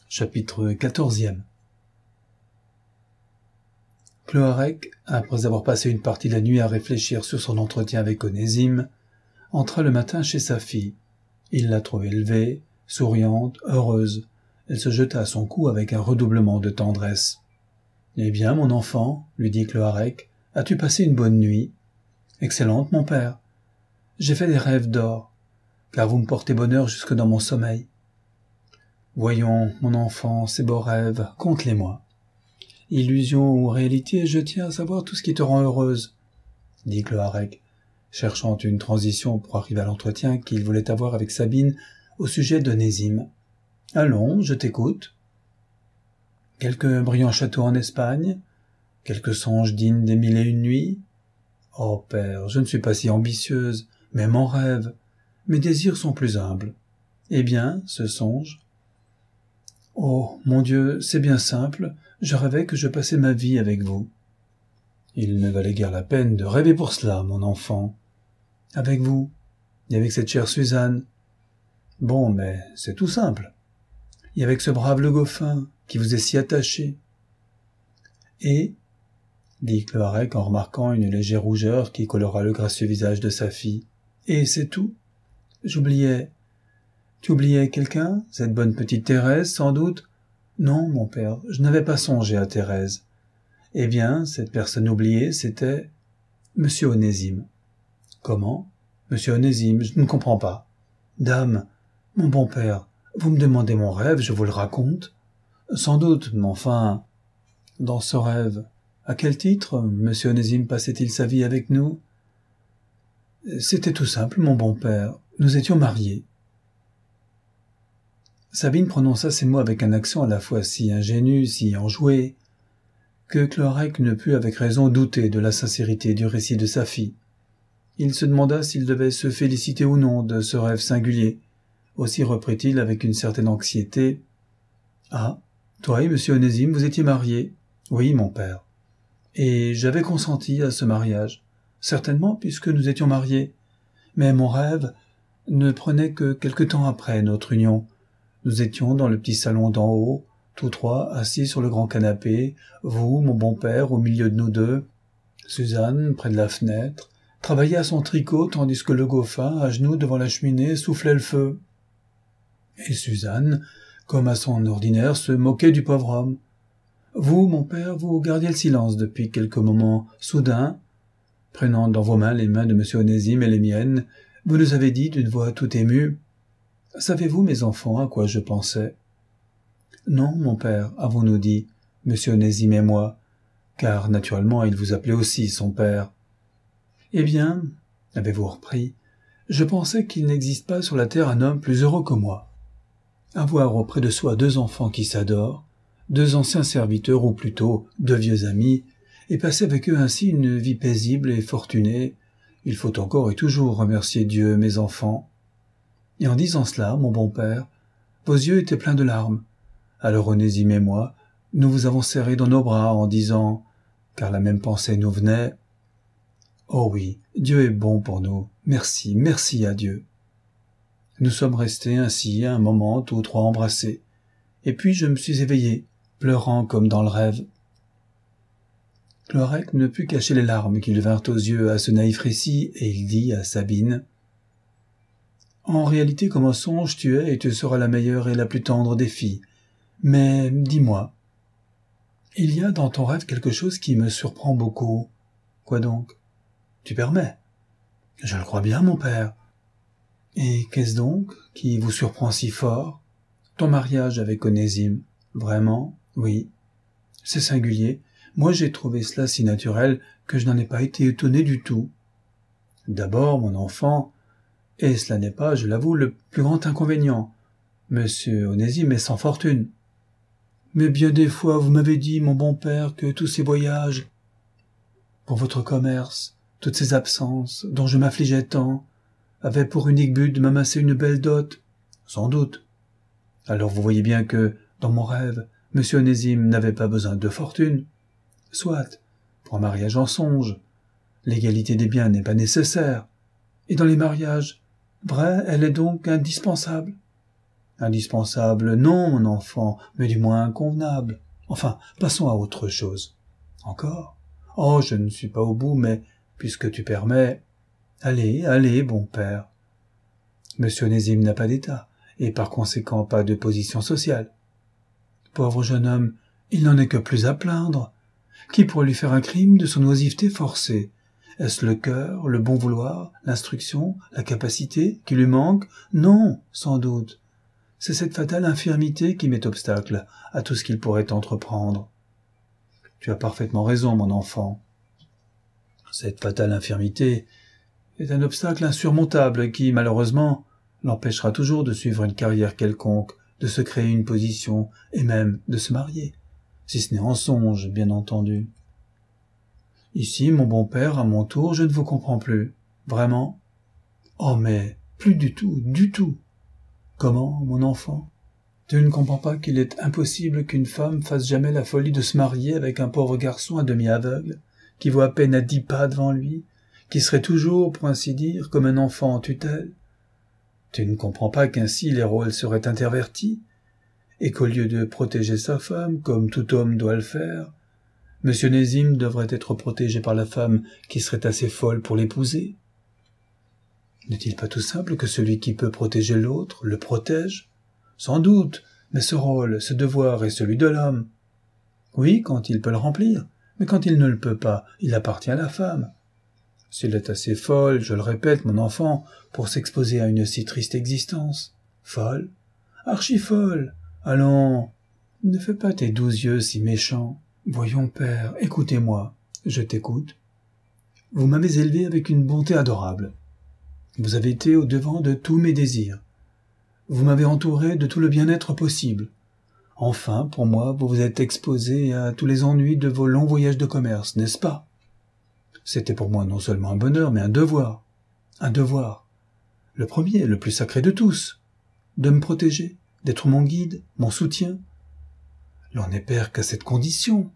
Chapitre 14e. Cloarec, après avoir passé une partie de la nuit à réfléchir sur son entretien avec Onésime, entra le matin chez sa fille. Il la trouva levée, souriante, heureuse. Elle se jeta à son cou avec un redoublement de tendresse. « Eh bien, mon enfant, lui dit Cloarec, as-tu passé une bonne nuit ?»« Excellente, mon père. J'ai fait des rêves d'or, car vous me portez bonheur jusque dans mon sommeil. » « Voyons, mon enfant, ces beaux rêves, conte-les-moi. Illusion ou réalité, je tiens à savoir tout ce qui te rend heureuse, » dit Cloarec, cherchant une transition pour arriver à l'entretien qu'il voulait avoir avec Sabine au sujet d'Onésime. « Allons, je t'écoute. » « Quelques brillants châteaux en Espagne, quelques songes dignes des 1001 nuits. Oh, père, je ne suis pas si ambitieuse, même en rêve. Mes désirs sont plus humbles. Eh bien, ce songe ? Oh, mon Dieu, c'est bien simple, je rêvais que je passais ma vie avec vous. » « Il ne valait guère la peine de rêver pour cela, mon enfant. »« Avec vous, et avec cette chère Suzanne. »« Bon, mais c'est tout simple. Et avec ce brave Le Goffin, qui vous est si attaché. »« Et, dit Cloarec en remarquant une légère rougeur qui colora le gracieux visage de sa fille, « et c'est tout. J'oubliais. Tu oubliais quelqu'un, cette bonne petite Thérèse, sans doute ? » ?»« Non, mon père, je n'avais pas songé à Thérèse. » « Eh bien, cette personne oubliée, c'était Monsieur Onésime. »« Comment ? Monsieur Onésime, je ne comprends pas. »« Dame, mon bon père, vous me demandez mon rêve, je vous le raconte. »« Sans doute, mais enfin, dans ce rêve, à quel titre Monsieur Onésime passait-il sa vie avec nous ? » ?»« C'était tout simple, mon bon père, nous étions mariés. » Sabine prononça ces mots avec un accent à la fois si ingénu, si enjoué, que Cloarec ne put avec raison douter de la sincérité du récit de sa fille. Il se demanda s'il devait se féliciter ou non de ce rêve singulier. Aussi reprit-il avec une certaine anxiété. « Ah, toi et monsieur Onésime, vous étiez mariés ? » ?»« Oui, mon père. »« Et j'avais consenti à ce mariage. »« Certainement, puisque nous étions mariés. Mais mon rêve ne prenait que quelque temps après notre union. Nous étions dans le petit salon d'en haut, tous trois assis sur le grand canapé, vous, mon bon père, au milieu de nous deux. Suzanne, près de la fenêtre, travaillait à son tricot tandis que Le Goffin, à genoux devant la cheminée, soufflait le feu. Et Suzanne, comme à son ordinaire, se moquait du pauvre homme. Vous, mon père, vous gardiez le silence depuis quelques moments. Soudain, prenant dans vos mains les mains de monsieur Onésime et les miennes, vous nous avez dit d'une voix tout émue, « Savez-vous, mes enfants, à quoi je pensais ?» « Non, mon père, avons-nous dit, monsieur Onésime et moi, car naturellement il vous appelait aussi son père. »« Eh bien, avez-vous repris, je pensais qu'il n'existe pas sur la terre un homme plus heureux que moi. Avoir auprès de soi 2 enfants qui s'adorent, 2 anciens serviteurs ou plutôt 2 vieux amis, et passer avec eux ainsi une vie paisible et fortunée, il faut encore et toujours remercier Dieu, mes enfants. Et en disant cela, mon bon père, vos yeux étaient pleins de larmes. Alors Onésime et moi, nous vous avons serré dans nos bras en disant, car la même pensée nous venait, « Oh oui, Dieu est bon pour nous, merci, merci à Dieu. » Nous sommes restés ainsi un moment tous 3 embrassés, et puis je me suis éveillé, pleurant comme dans le rêve. Cloarec ne put cacher les larmes qui lui vinrent aux yeux à ce naïf récit, et il dit à Sabine, « En réalité, comme un songe, tu es et tu seras la meilleure et la plus tendre des filles. Mais dis-moi, il y a dans ton rêve quelque chose qui me surprend beaucoup. »« Quoi donc ? » ?»« Tu permets ? » ?»« Je le crois bien, mon père. »« Et qu'est-ce donc qui vous surprend si fort ? » ?»« Ton mariage avec Onésime. »« Vraiment ? » ?»« Oui. »« C'est singulier. Moi j'ai trouvé cela si naturel que je n'en ai pas été étonné du tout. D'abord, mon enfant, et cela n'est pas, je l'avoue, le plus grand inconvénient. Monsieur Onésime est sans fortune. » Mais bien des fois, vous m'avez dit, mon bon père, que tous ces voyages, pour votre commerce, toutes ces absences, dont je m'affligeais tant, avaient pour unique but de m'amasser une belle dot. Sans doute. Alors vous voyez bien que, dans mon rêve, monsieur Onésime n'avait pas besoin de fortune. Soit, pour un mariage en songe, l'égalité des biens n'est pas nécessaire. Et dans les mariages, vrai, elle est donc indispensable. Indispensable, non, mon enfant, mais du moins convenable. Enfin, passons à autre chose. Encore? Oh, je ne suis pas au bout, mais, puisque tu permets... Allez, allez, bon père. Monsieur Onésime n'a pas d'état, et par conséquent pas de position sociale. Pauvre jeune homme, il n'en est que plus à plaindre. Qui pourrait lui faire un crime de son oisiveté forcée? Est-ce le cœur, le bon vouloir, l'instruction, la capacité qui lui manquent? Non, sans doute. C'est cette fatale infirmité qui met obstacle à tout ce qu'il pourrait entreprendre. Tu as parfaitement raison, mon enfant. Cette fatale infirmité est un obstacle insurmontable qui, malheureusement, l'empêchera toujours de suivre une carrière quelconque, de se créer une position et même de se marier, si ce n'est en songe, bien entendu. Ici, mon bon père, à mon tour, je ne vous comprends plus. Vraiment? Oh, mais plus du tout, du tout. Comment, mon enfant? Tu ne comprends pas qu'il est impossible qu'une femme fasse jamais la folie de se marier avec un pauvre garçon à demi aveugle, qui voit à peine à 10 pas devant lui, qui serait toujours, pour ainsi dire, comme un enfant en tutelle? Tu ne comprends pas qu'ainsi les rôles seraient intervertis, et qu'au lieu de protéger sa femme, comme tout homme doit le faire, M. Onésime devrait être protégé par la femme qui serait assez folle pour l'épouser? N'est-il pas tout simple que celui qui peut protéger l'autre le protège? Sans doute, mais ce rôle, ce devoir est celui de l'homme. Oui, quand il peut le remplir, mais quand il ne le peut pas, il appartient à la femme. S'il est assez folle, je le répète, mon enfant, pour s'exposer à une si triste existence. Folle? Archi-folle! Allons, ne fais pas tes doux yeux si méchants. Voyons, père, écoutez-moi, je t'écoute. Vous m'avez élevé avec une bonté adorable. Vous avez été au devant de tous mes désirs. Vous m'avez entouré de tout le bien-être possible. Enfin, pour moi, vous vous êtes exposé à tous les ennuis de vos longs voyages de commerce, n'est-ce pas? C'était pour moi non seulement un bonheur, mais un devoir. Un devoir. Le premier, le plus sacré de tous. De me protéger, d'être mon guide, mon soutien. L'on n'est père qu'à cette condition.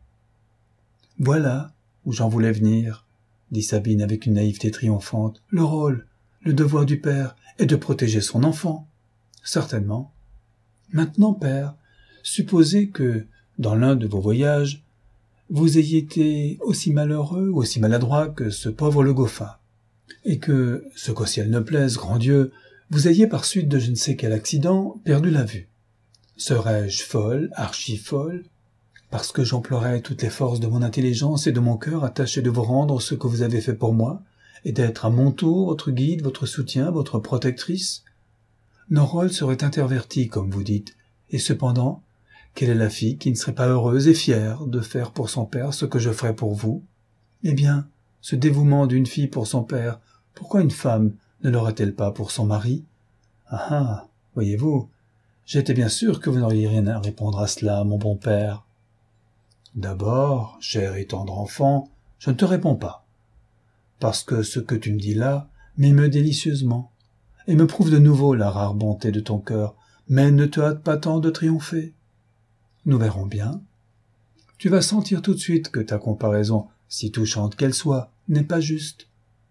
Voilà où j'en voulais venir, dit Sabine avec une naïveté triomphante. Le rôle, le devoir du père est de protéger son enfant. Certainement. Maintenant, père, supposez que, dans l'un de vos voyages, vous ayez été aussi malheureux ou aussi maladroit que ce pauvre Le Goffin, et que, ce qu'au ciel ne plaise, grand Dieu, vous ayez par suite de je ne sais quel accident perdu la vue. Serais-je folle, archi-folle, parce que j'emploierais toutes les forces de mon intelligence et de mon cœur à tâcher de vous rendre ce que vous avez fait pour moi, et d'être à mon tour votre guide, votre soutien, votre protectrice? Nos rôles seraient intervertis, comme vous dites, et cependant, quelle est la fille qui ne serait pas heureuse et fière de faire pour son père ce que je ferais pour vous? Eh bien, ce dévouement d'une fille pour son père, pourquoi une femme ne l'aurait-elle pas pour son mari? Ah ah, voyez-vous, j'étais bien sûr que vous n'auriez rien à répondre à cela, mon bon père. D'abord, cher et tendre enfant, je ne te réponds pas, parce que ce que tu me dis là m'émeut délicieusement, et me prouve de nouveau la rare bonté de ton cœur, mais ne te hâte pas tant de triompher. Nous verrons bien. Tu vas sentir tout de suite que ta comparaison, si touchante qu'elle soit, n'est pas juste.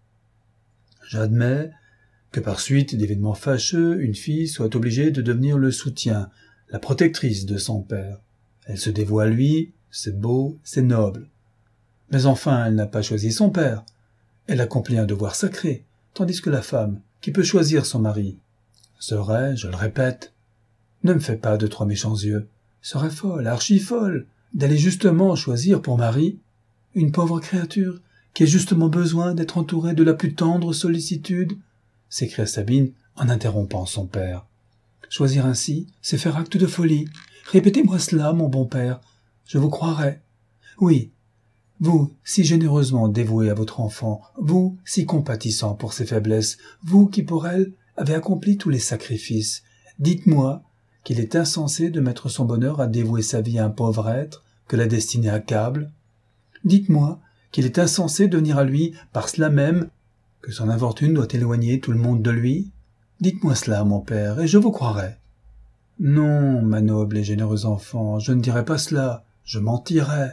J'admets que par suite d'événements fâcheux, une fille soit obligée de devenir le soutien, la protectrice de son père. Elle se dévoue à lui, c'est beau, c'est noble. Mais enfin, elle n'a pas choisi son père. Elle accomplit un devoir sacré, tandis que la femme, qui peut choisir son mari, serait, je le répète, ne me fais pas de trois méchants yeux, serait folle, archi-folle, d'aller justement choisir pour mari une pauvre créature qui a justement besoin d'être entourée de la plus tendre sollicitude, s'écria Sabine en interrompant son père. Choisir ainsi, c'est faire acte de folie. Répétez-moi cela, mon bon père, je vous croirai. Oui, vous, si généreusement dévoué à votre enfant, vous, si compatissant pour ses faiblesses, vous qui pour elle avez accompli tous les sacrifices, dites-moi qu'il est insensé de mettre son bonheur à dévouer sa vie à un pauvre être que la destinée accable. Dites-moi qu'il est insensé de venir à lui par cela même que son infortune doit éloigner tout le monde de lui. Dites-moi cela, mon père, et je vous croirai. Non, ma noble et généreuse enfant, je ne dirai pas cela, je mentirai,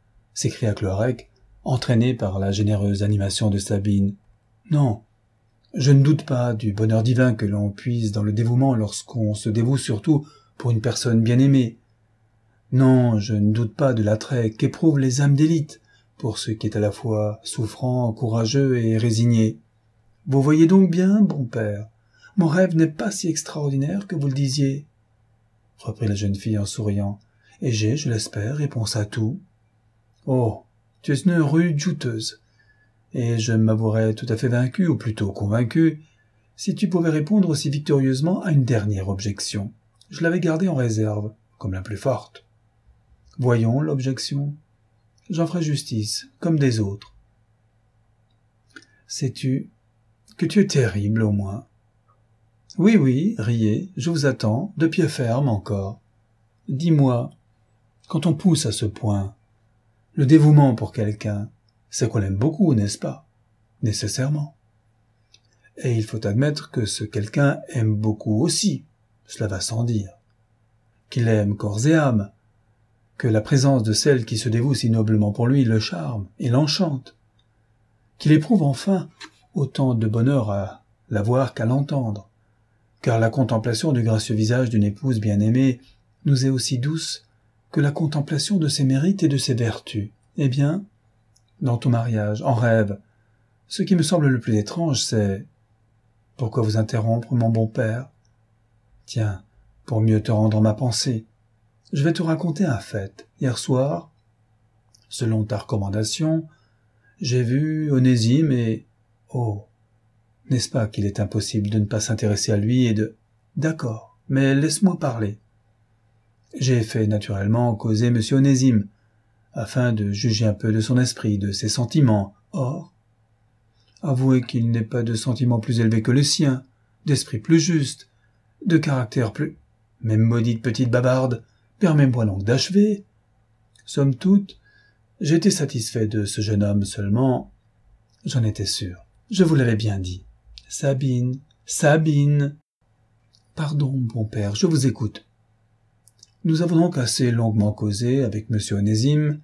s'écria Chlorec, entraîné par la généreuse animation de Sabine. Non, Je ne doute pas du bonheur divin que l'on puise dans le dévouement lorsqu'on se dévoue surtout pour une personne bien aimée. Non, je ne doute pas de l'attrait qu'éprouvent les âmes d'élite pour ce qui est à la fois souffrant, courageux et résigné. Vous voyez donc bien, bon père, mon rêve n'est pas si extraordinaire que vous le disiez, reprit la jeune fille en souriant, et j'ai, je l'espère, réponse à tout. Oh, tu es une rude jouteuse, et je m'avouerais tout à fait vaincu, ou plutôt convaincu, si tu pouvais répondre aussi victorieusement à une dernière objection. Je l'avais gardée en réserve, comme la plus forte. Voyons l'objection. J'en ferai justice, comme des autres. Sais-tu que tu es terrible, au moins? Oui, oui, riez, je vous attends, de pied ferme encore. Dis-moi, quand on pousse à ce point, le dévouement pour quelqu'un, c'est qu'on l'aime beaucoup, n'est-ce pas? Nécessairement. Et il faut admettre que ce quelqu'un aime beaucoup aussi, cela va sans dire. Qu'il aime corps et âme, que la présence de celle qui se dévoue si noblement pour lui le charme et l'enchante, qu'il éprouve enfin autant de bonheur à la voir qu'à l'entendre, car la contemplation du gracieux visage d'une épouse bien-aimée nous est aussi douce que la contemplation de ses mérites et de ses vertus. Eh bien, dans ton mariage, en rêve, ce qui me semble le plus étrange, c'est... Pourquoi vous interrompre, mon bon père? Tiens, pour mieux te rendre ma pensée, je vais te raconter un fait. Hier soir, selon ta recommandation, j'ai vu Onésime et... Oh, n'est-ce pas qu'il est impossible de ne pas s'intéresser à lui et de... D'accord, mais laisse-moi parler. J'ai fait naturellement causer M. Onésime, afin de juger un peu de son esprit, de ses sentiments. Or, avouez qu'il n'est pas de sentiments plus élevés que le sien, d'esprit plus juste, de caractère plus... Mais maudite petite bavarde, permets-moi donc d'achever. Somme toute, j'étais satisfait de ce jeune homme seulement. J'en étais sûr. Je vous l'avais bien dit. Sabine, Sabine. Pardon, bon père, je vous écoute. Nous avons donc assez longuement causé avec M. Onésime,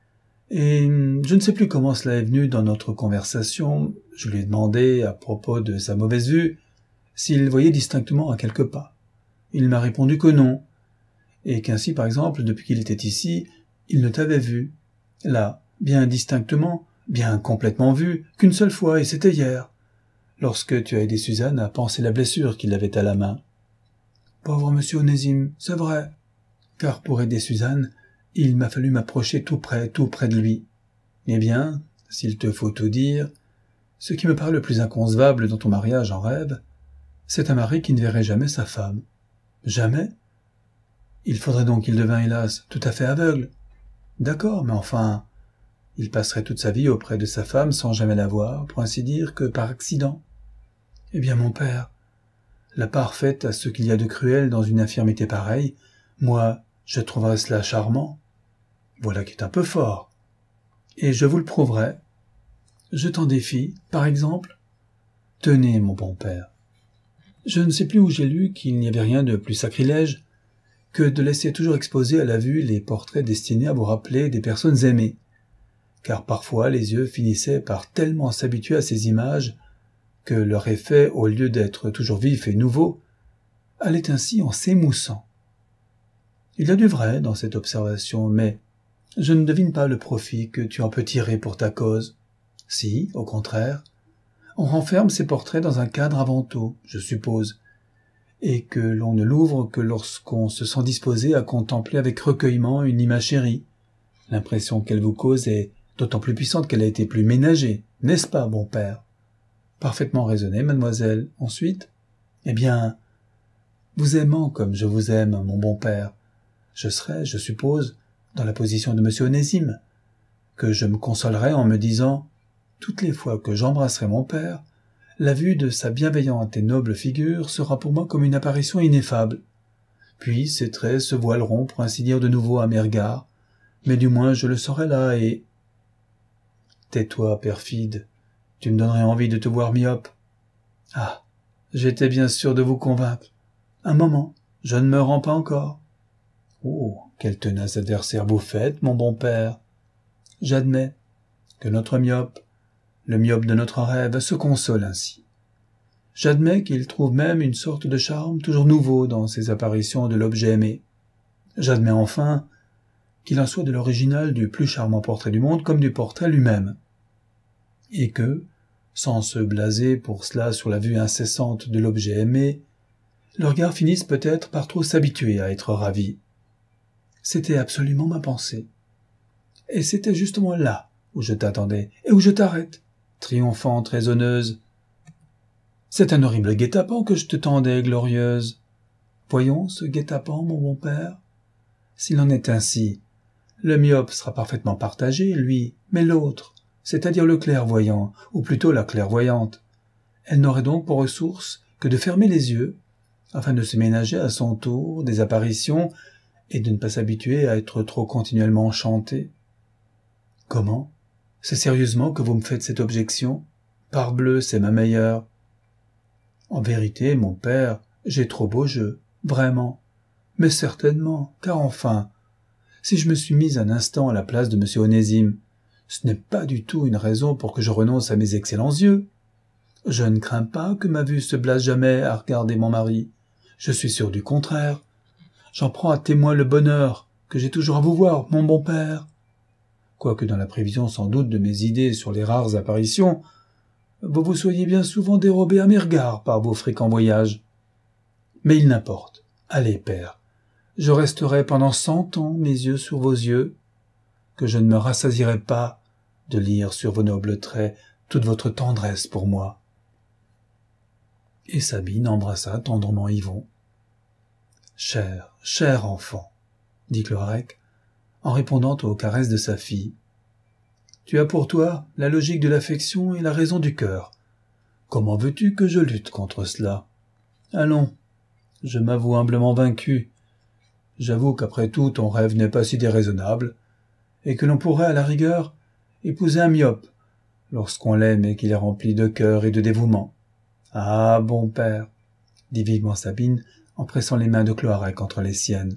et je ne sais plus comment cela est venu dans notre conversation. Je lui ai demandé, à propos de sa mauvaise vue, s'il voyait distinctement à quelques pas. Il m'a répondu que non, et qu'ainsi, par exemple, depuis qu'il était ici, il ne t'avait vu, là, bien distinctement, bien complètement vu, qu'une seule fois, et c'était hier, lorsque tu as aidé Suzanne à panser la blessure qu'il avait à la main. Pauvre monsieur Onésime, c'est vrai, car pour aider Suzanne, il m'a fallu m'approcher tout près de lui. Eh bien, s'il te faut tout dire, ce qui me paraît le plus inconcevable dans ton mariage en rêve, c'est un mari qui ne verrait jamais sa femme. Jamais? Il faudrait donc qu'il devint, hélas, tout à fait aveugle. D'accord, mais enfin, il passerait toute sa vie auprès de sa femme sans jamais la voir, pour ainsi dire, que par accident. Eh bien, mon père, la part faite à ce qu'il y a de cruel dans une infirmité pareille, moi, je trouverais cela charmant. Voilà qui est un peu fort. Et je vous le prouverai. Je t'en défie, par exemple. Tenez, mon bon père. Je ne sais plus où j'ai lu qu'il n'y avait rien de plus sacrilège que de laisser toujours exposer à la vue les portraits destinés à vous rappeler des personnes aimées, car parfois les yeux finissaient par tellement s'habituer à ces images que leur effet, au lieu d'être toujours vif et nouveau, allait ainsi en s'émoussant. Il y a du vrai dans cette observation, mais je ne devine pas le profit que tu en peux tirer pour ta cause. Si, au contraire, on renferme ces portraits dans un cadre avant tout, je suppose, et que l'on ne l'ouvre que lorsqu'on se sent disposé à contempler avec recueillement une image chérie. L'impression qu'elle vous cause est d'autant plus puissante qu'elle a été plus ménagée, n'est-ce pas, bon père? Parfaitement raisonné, mademoiselle. Ensuite, eh bien, vous aimant comme je vous aime, mon bon père, je serais, je suppose, dans la position de M. Onésime, que je me consolerais en me disant, toutes les fois que j'embrasserai mon père, la vue de sa bienveillante et noble figure sera pour moi comme une apparition ineffable. Puis ses traits se voileront, pour ainsi dire, de nouveau à mes regards, mais du moins je le saurai là et... Tais-toi, perfide, tu me donnerais envie de te voir myope. Ah, j'étais bien sûr de vous convaincre. Un moment, je ne me rends pas encore. Oh, quel tenace adversaire vous faites, mon bon père. J'admets que notre myope, le myope de notre rêve, se console ainsi. J'admets qu'il trouve même une sorte de charme toujours nouveau dans ces apparitions de l'objet aimé. J'admets enfin qu'il en soit de l'original du plus charmant portrait du monde comme du portrait lui-même. Et que, sans se blaser pour cela sur la vue incessante de l'objet aimé, le regard finisse peut-être par trop s'habituer à être ravi. C'était absolument ma pensée. Et c'était justement là où je t'attendais, et où je t'arrête, triomphante, raisonneuse. C'est un horrible guet-apens que je te tendais, glorieuse. Voyons ce guet-apens, mon bon père. S'il en est ainsi, le myope sera parfaitement partagé, lui, mais l'autre, c'est-à-dire le clairvoyant, ou plutôt la clairvoyante, elle n'aurait donc pour ressource que de fermer les yeux, afin de se ménager à son tour des apparitions et de ne pas s'habituer à être trop continuellement enchantée. Comment? C'est sérieusement que vous me faites cette objection? Parbleu, c'est ma meilleure. En vérité, mon père, j'ai trop beau jeu, vraiment. Mais certainement, car enfin, si je me suis mise un instant à la place de M. Onésime, ce n'est pas du tout une raison pour que je renonce à mes excellents yeux. Je ne crains pas que ma vue se blase jamais à regarder mon mari. Je suis sûr du contraire. J'en prends à témoin le bonheur que j'ai toujours à vous voir, mon bon père. Quoique dans la prévision sans doute de mes idées sur les rares apparitions, vous vous soyez bien souvent dérobé à mes regards par vos fréquents voyages. Mais il n'importe. Allez, père, je resterai pendant 100 ans mes yeux sur vos yeux, que je ne me rassasierai pas de lire sur vos nobles traits toute votre tendresse pour moi. Et Sabine embrassa tendrement Yvon. « Cher enfant, dit Cloarec, en répondant aux caresses de sa fille. Tu as pour toi la logique de l'affection et la raison du cœur. Comment veux-tu que je lutte contre cela? Allons, je m'avoue humblement vaincu. J'avoue qu'après tout ton rêve n'est pas si déraisonnable, et que l'on pourrait à la rigueur épouser un myope, lorsqu'on l'aime et qu'il est rempli de cœur et de dévouement. Ah, bon père, dit vivement Sabine, en pressant les mains de Cloarec entre les siennes.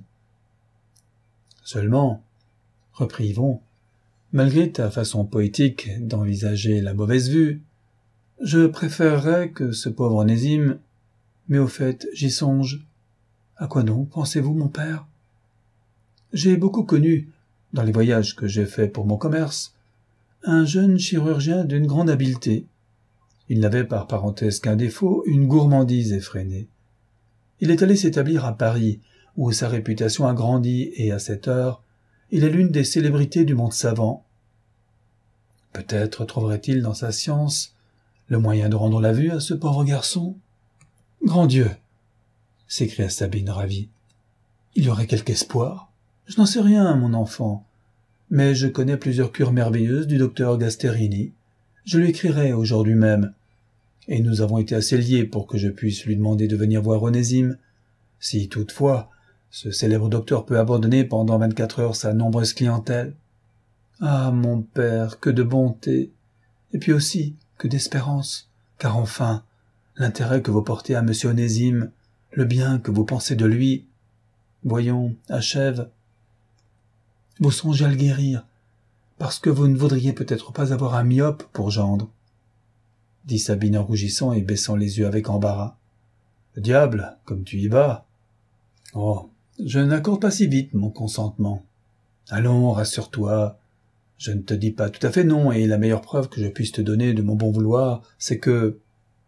Seulement, reprit Yvon, malgré ta façon poétique d'envisager la mauvaise vue, je préférerais que ce pauvre Onésime, mais au fait, j'y songe. À quoi donc pensez-vous, mon père? J'ai beaucoup connu, dans les voyages que j'ai faits pour mon commerce, un jeune chirurgien d'une grande habileté. Il n'avait par parenthèse qu'un défaut, une gourmandise effrénée. Il est allé s'établir à Paris, où sa réputation a grandi, et à cette heure, il est l'une des célébrités du monde savant. Peut-être trouverait-il dans sa science le moyen de rendre la vue à ce pauvre garçon. Grand Dieu! S'écria Sabine ravie. Il y aurait quelque espoir? Je n'en sais rien, mon enfant, mais je connais plusieurs cures merveilleuses du docteur Gasterini. Je lui écrirai aujourd'hui même, et nous avons été assez liés pour que je puisse lui demander de venir voir Onésime, si toutefois ce célèbre docteur peut abandonner pendant 24 heures sa nombreuse clientèle. Ah, mon père, que de bonté, et puis aussi que d'espérance, car enfin, l'intérêt que vous portez à M. Onésime, le bien que vous pensez de lui, voyons, achève. Vous songez à le guérir, parce que vous ne voudriez peut-être pas avoir un myope pour gendre, dit Sabine en rougissant et baissant les yeux avec embarras. Le diable, comme tu y vas. Oh, je n'accorde pas si vite mon consentement. Allons, rassure-toi. Je ne te dis pas tout à fait non, et la meilleure preuve que je puisse te donner de mon bon vouloir, c'est que...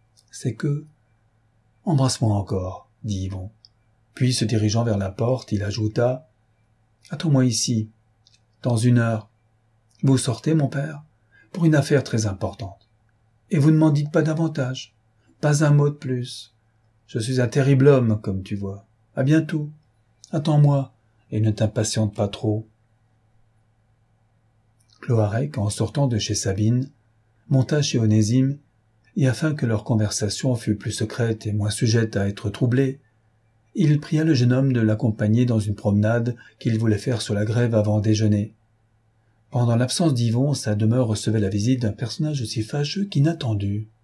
Embrasse-moi encore, dit Yvon. Puis, se dirigeant vers la porte, il ajouta, attends-moi ici, dans 1 heure. Vous sortez, mon père, pour une affaire très importante. Et vous ne m'en dites pas davantage, pas un mot de plus. Je suis un terrible homme, comme tu vois. À bientôt. Attends-moi, et ne t'impatiente pas trop. Cloarec, en sortant de chez Sabine, monta chez Onésime, et afin que leur conversation fût plus secrète et moins sujette à être troublée, il pria le jeune homme de l'accompagner dans une promenade qu'il voulait faire sur la grève avant déjeuner. Pendant l'absence d'Yvon, sa demeure recevait la visite d'un personnage aussi fâcheux qu'inattendu.